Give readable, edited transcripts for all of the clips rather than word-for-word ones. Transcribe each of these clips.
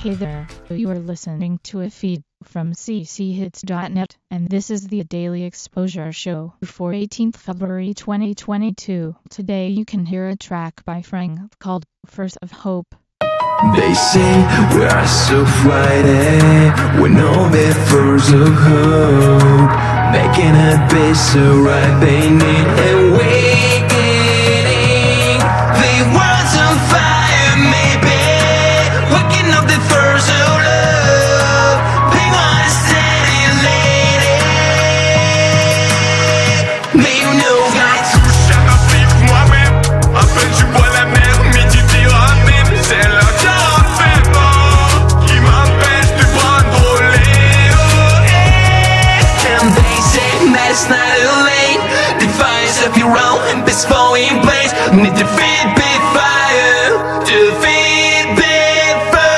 Hey there, you are listening to a feed from cchits.net, and this is the Daily Exposure Show for 18th February 2022. Today you can hear a track by Frank called First of Hope. They say we are so Friday, we know the first of hope. Making a base so right, they need awakening. The world's on fire, maybe waking up the first of love. They want to steady lady. Mais you know guys, Chaque afflip moi-même, à peine tu bois la mer, midi dira même, c'est la qui m'empêche de prendre l'air. and they say that it's not too late. Defiance of your own, best falling place. Need to feed big fire, to feed big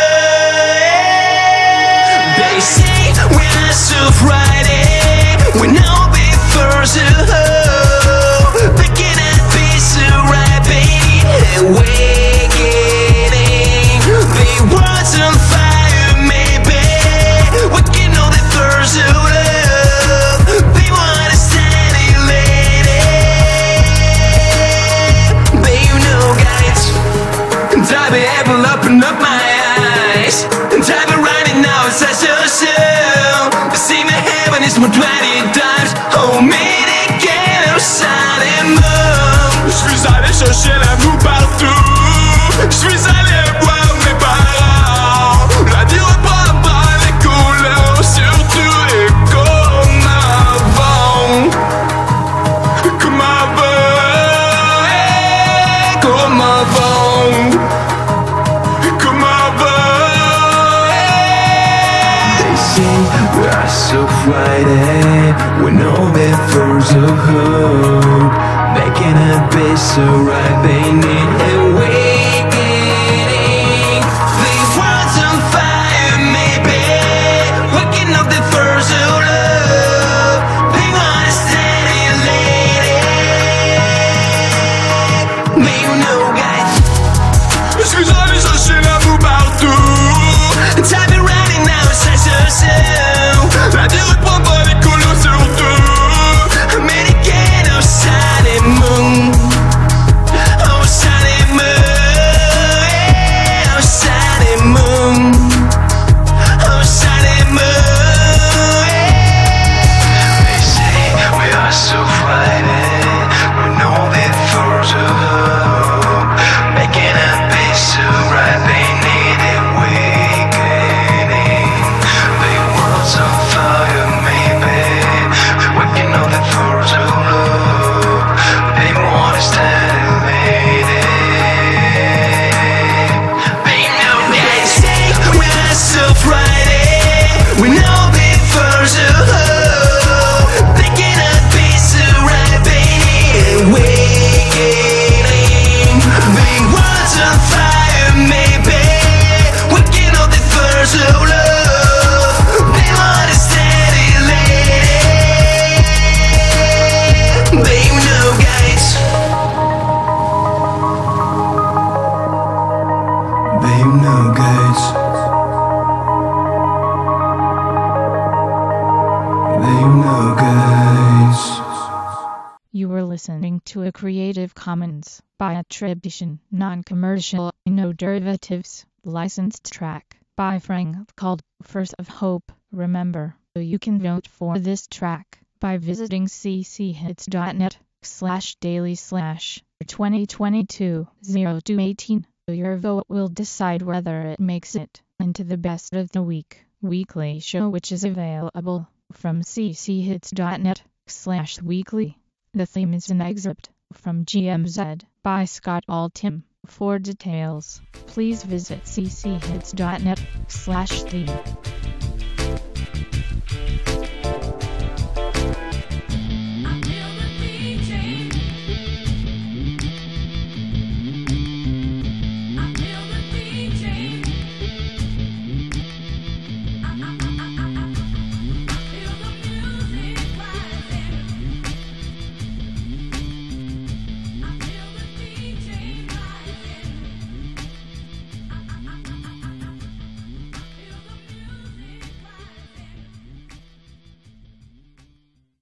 fire. They say we're so Friday, we know before so they cannot be so right, baby. Awakening, the world's on fire, maybe. We can know the first of love. They want to steady lady. But you know, guys, time to apple open up my eyes. Time to run it now, it's such a show. To see my heaven is more 20 times. Oh, me to get outside and move. Je suis allé chercher l'amour partout. Je suis allé voir mes parents. La vie reprendra les couleurs, surtout et comme avant. Comme avant, comme avant. Comme avant. They say we are so Friday, we know the first of hope. Making a base so right, they need awakening. The world's on fire, maybe. Waking up the first of love. They want to steady lady. Mais you know, guys, Je suis allé chercher l'amour partout. time is running now, it's such a show. La vie reprendra les couleurs, surtout. American outside the moon, outside the moon, outside the moon, outside the moon. They say we are so Friday, we know the first of hope. Making a base so right, they need awakening. The world's on fire, maybe. We can know the first of love. They want to stand lady. They know they say we're so Friday. We know the first of hope. They cannot be so right, baby. Awakening. The world's on fire, maybe. We can know the first of love. They want to steady lady. But you know, guys. But you know, guys. But you know, guys. You were listening to a Creative Commons by attribution, non-commercial, no derivatives, licensed track by Frank called First of Hope. Remember, you can vote for this track by visiting cchits.net/daily/2022-0218. Your vote will decide whether it makes it into the Best of the Week weekly show, which is available from cchits.net/weekly. The theme is an excerpt from GMZ by Scott Altham. For details, please visit cchits.net/theme.